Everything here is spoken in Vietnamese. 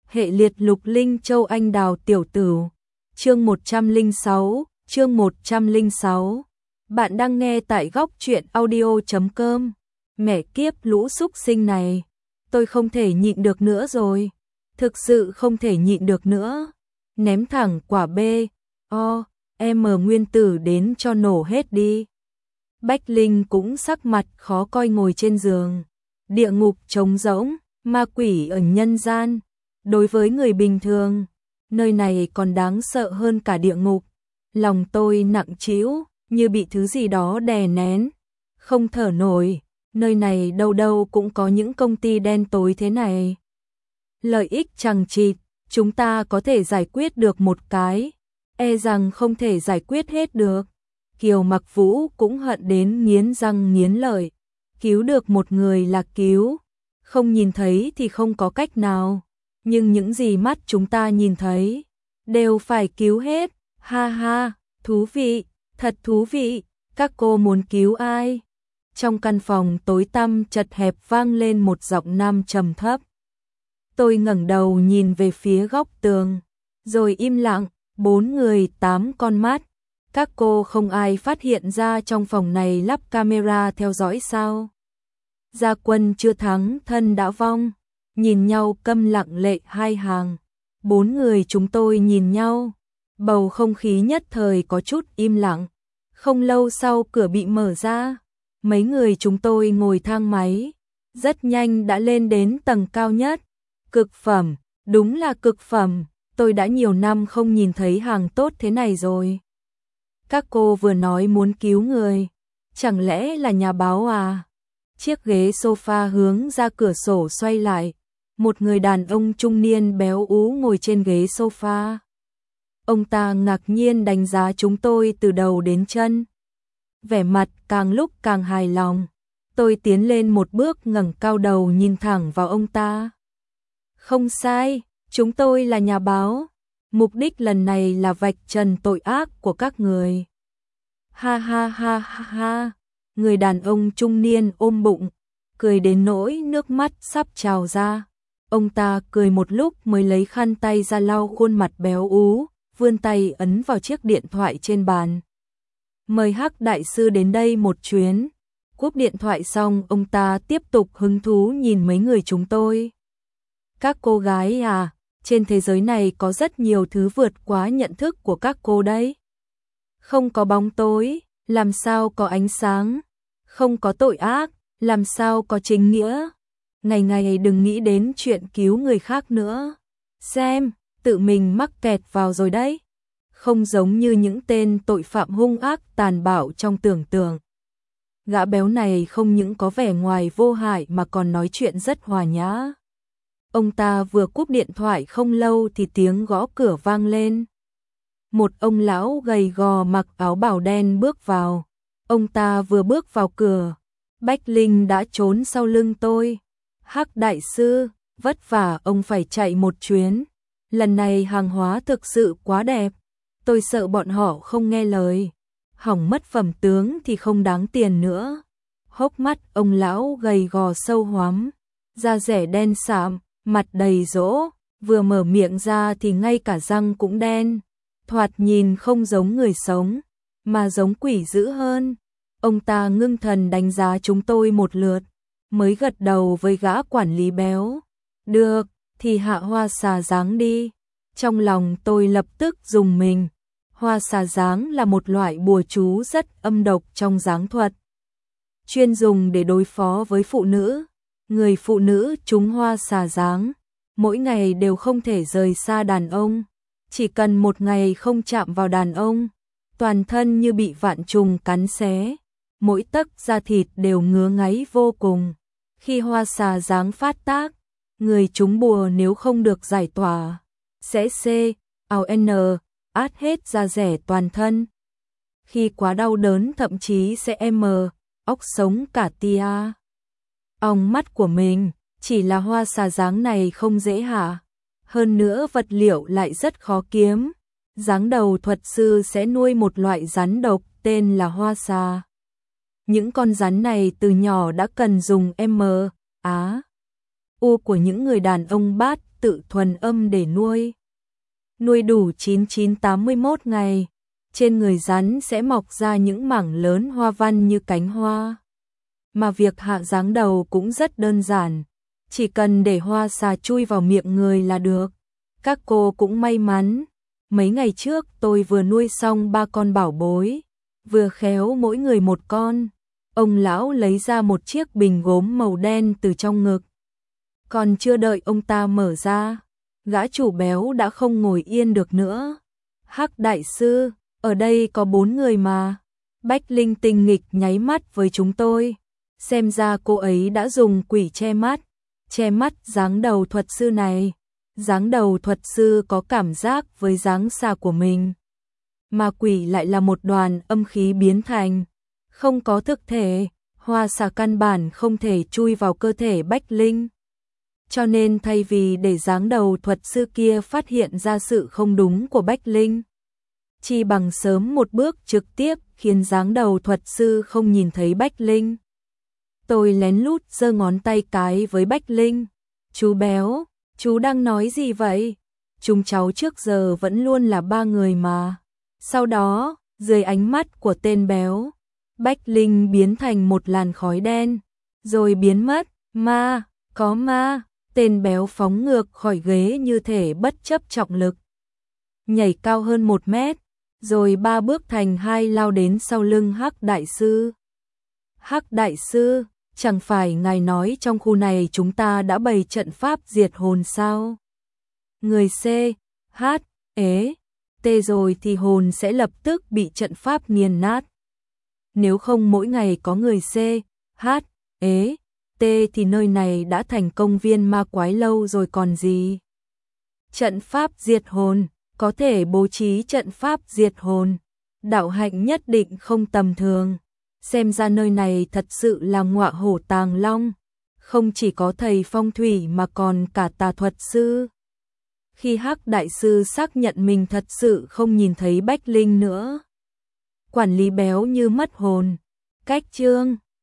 Hệ liệt lục linh châu anh đào tiểu tử. Chương 106. Bạn đang nghe tại góc truyện audio.com. Mẹ kiếp lũ súc sinh này, tôi không thể nhịn được nữa rồi. Thực sự không thể nhịn được nữa. Ném thẳng quả B, O, M nguyên tử đến cho nổ hết đi. Bách Linh cũng sắc mặt khó coi ngồi trên giường. Địa ngục trống rỗng, ma quỷ ở nhân gian. Đối với người bình thường, nơi này còn đáng sợ hơn cả địa ngục. Lòng tôi nặng trĩu, như bị thứ gì đó đè nén, không thở nổi. Nơi này đâu đâu cũng có những công ty đen tối thế này. Lợi ích chằng chịt, chúng ta có thể giải quyết được một cái, e rằng không thể giải quyết hết được. Kiều Mặc Vũ cũng hận đến nghiến răng nghiến lợi. Cứu được một người là cứu, không nhìn thấy thì không có cách nào. Nhưng những gì mắt chúng ta nhìn thấy, đều phải cứu hết. Ha ha, thú vị, thật thú vị. Các cô muốn cứu ai? Trong căn phòng tối tăm chật hẹp vang lên một giọng nam trầm thấp. Tôi ngẩng đầu nhìn về phía góc tường, rồi im lặng. 4 người 8 con mắt. Các cô không ai phát hiện ra trong phòng này lắp camera theo dõi sao? Gia quân chưa thắng thân đã vong. Nhìn nhau câm lặng lệ hai hàng. 4 người chúng tôi nhìn nhau. Bầu không khí nhất thời có chút im lặng. Không lâu sau cửa bị mở ra. Mấy người chúng tôi ngồi thang máy. Rất nhanh đã lên đến tầng cao nhất. Cực phẩm, đúng là cực phẩm. Tôi đã nhiều năm không nhìn thấy hàng tốt thế này rồi. Các cô vừa nói muốn cứu người. Chẳng lẽ là nhà báo à? Chiếc ghế sofa hướng ra cửa sổ xoay lại. Một người đàn ông trung niên béo ú ngồi trên ghế sofa. Ông ta ngạc nhiên đánh giá chúng tôi từ đầu đến chân. Vẻ mặt càng lúc càng hài lòng. Tôi tiến lên một bước ngẩng cao đầu nhìn thẳng vào ông ta. Không sai, chúng tôi là nhà báo. Mục đích lần này là vạch trần tội ác của các người. Ha ha ha ha ha. Người đàn ông trung niên ôm bụng, cười đến nỗi nước mắt sắp trào ra. Ông ta cười một lúc mới lấy khăn tay ra lau khuôn mặt béo ú, vươn tay ấn vào chiếc điện thoại trên bàn. Mời Hắc đại sư đến đây một chuyến. Cúp điện thoại xong ông ta tiếp tục hứng thú nhìn mấy người chúng tôi. Các cô gái à, trên thế giới này có rất nhiều thứ vượt quá nhận thức của các cô đấy. Không có bóng tối, làm sao có ánh sáng? Không có tội ác, làm sao có chính nghĩa? Ngày ngày đừng nghĩ đến chuyện cứu người khác nữa. Xem, tự mình mắc kẹt vào rồi đấy. Không giống như những tên tội phạm hung ác tàn bạo trong tưởng tượng. Gã béo này không những có vẻ ngoài vô hại mà còn nói chuyện rất hòa nhã. Ông ta vừa cúp điện thoại không lâu thì tiếng gõ cửa vang lên. Một ông lão gầy gò mặc áo bào đen bước vào. Ông ta vừa bước vào cửa, Bách Linh đã trốn sau lưng tôi. Hắc đại sư, vất vả ông phải chạy một chuyến. Lần này hàng hóa thực sự quá đẹp. Tôi sợ bọn họ không nghe lời. Hỏng mất phẩm tướng thì không đáng tiền nữa. Hốc mắt ông lão gầy gò sâu hoắm, da rẻ đen sạm, mặt đầy rỗ, vừa mở miệng ra thì ngay cả răng cũng đen. Thoạt nhìn không giống người sống, mà giống quỷ dữ hơn. Ông ta ngưng thần đánh giá chúng tôi một lượt, mới gật đầu với gã quản lý béo. Được, thì hạ hoa xà dáng đi. Trong lòng tôi lập tức rùng mình. Hoa xà dáng là một loại bùa chú rất âm độc trong giáng thuật, chuyên dùng để đối phó với phụ nữ. Người phụ nữ trúng hoa xà dáng, mỗi ngày đều không thể rời xa đàn ông. Chỉ cần một ngày không chạm vào đàn ông, toàn thân như bị vạn trùng cắn xé, mỗi tấc da thịt đều ngứa ngáy vô cùng. Khi hoa xà dáng phát tác, người trúng bùa nếu không được giải tỏa, sẽ át hết da rẻ toàn thân. Khi quá đau đớn thậm chí sẽ óc sống cả tia. Ong mắt của mình, chỉ là hoa xà dáng này không dễ hả? Hơn nữa vật liệu lại rất khó kiếm. Giáng đầu thuật sư sẽ nuôi một loại rắn độc tên là hoa xà. Những con rắn này từ nhỏ đã cần dùng U của những người đàn ông bát tự thuần âm để nuôi. Nuôi đủ 9981 ngày, trên người rắn sẽ mọc ra những mảng lớn hoa văn như cánh hoa. Mà việc hạ dáng đầu cũng rất đơn giản, chỉ cần để hoa xà chui vào miệng người là được. Các cô cũng may mắn, mấy ngày trước tôi vừa nuôi xong 3 con bảo bối, vừa khéo mỗi người một con. Ông lão lấy ra một chiếc bình gốm màu đen từ trong ngực. Còn chưa đợi ông ta mở ra, gã chủ béo đã không ngồi yên được nữa. Hắc đại sư, ở đây có 4 người mà. Bách Linh tinh nghịch nháy mắt với chúng tôi. Xem ra cô ấy đã dùng quỷ che mắt dáng đầu thuật sư này. Dáng đầu thuật sư có cảm giác với dáng xà của mình. Mà quỷ lại là một đoàn âm khí biến thành. Không có thực thể, hoa xà căn bản không thể chui vào cơ thể Bách Linh. Cho nên thay vì để dáng đầu thuật sư kia phát hiện ra sự không đúng của Bách Linh, chỉ bằng sớm một bước trực tiếp khiến dáng đầu thuật sư không nhìn thấy Bách Linh. Tôi lén lút giơ ngón tay cái với Bách Linh. Chú béo, chú đang nói gì vậy? Chúng cháu trước giờ vẫn luôn là 3 người mà. Sau đó, dưới ánh mắt của tên béo, Bách Linh biến thành một làn khói đen, rồi biến mất. Ma, có ma. Tên béo phóng ngược khỏi ghế như thể bất chấp trọng lực. Nhảy cao hơn 1 mét, rồi 3 bước thành 2 lao đến sau lưng Hắc đại sư. Hắc đại sư, chẳng phải ngài nói trong khu này chúng ta đã bày trận pháp diệt hồn sao? Người C, H, ế, T rồi thì hồn sẽ lập tức bị trận pháp nghiền nát. Nếu không mỗi ngày có người C, H, ế, T thì nơi này đã thành công viên ma quái lâu rồi còn gì. Trận pháp diệt hồn, có thể bố trí trận pháp diệt hồn. Đạo hạnh nhất định không tầm thường. Xem ra nơi này thật sự là ngọa hổ tàng long. Không chỉ có thầy phong thủy mà còn cả tà thuật sư. Khi Hắc đại sư xác nhận mình thật sự không nhìn thấy Bách Linh nữa, quản lý béo như mất hồn. Cách chương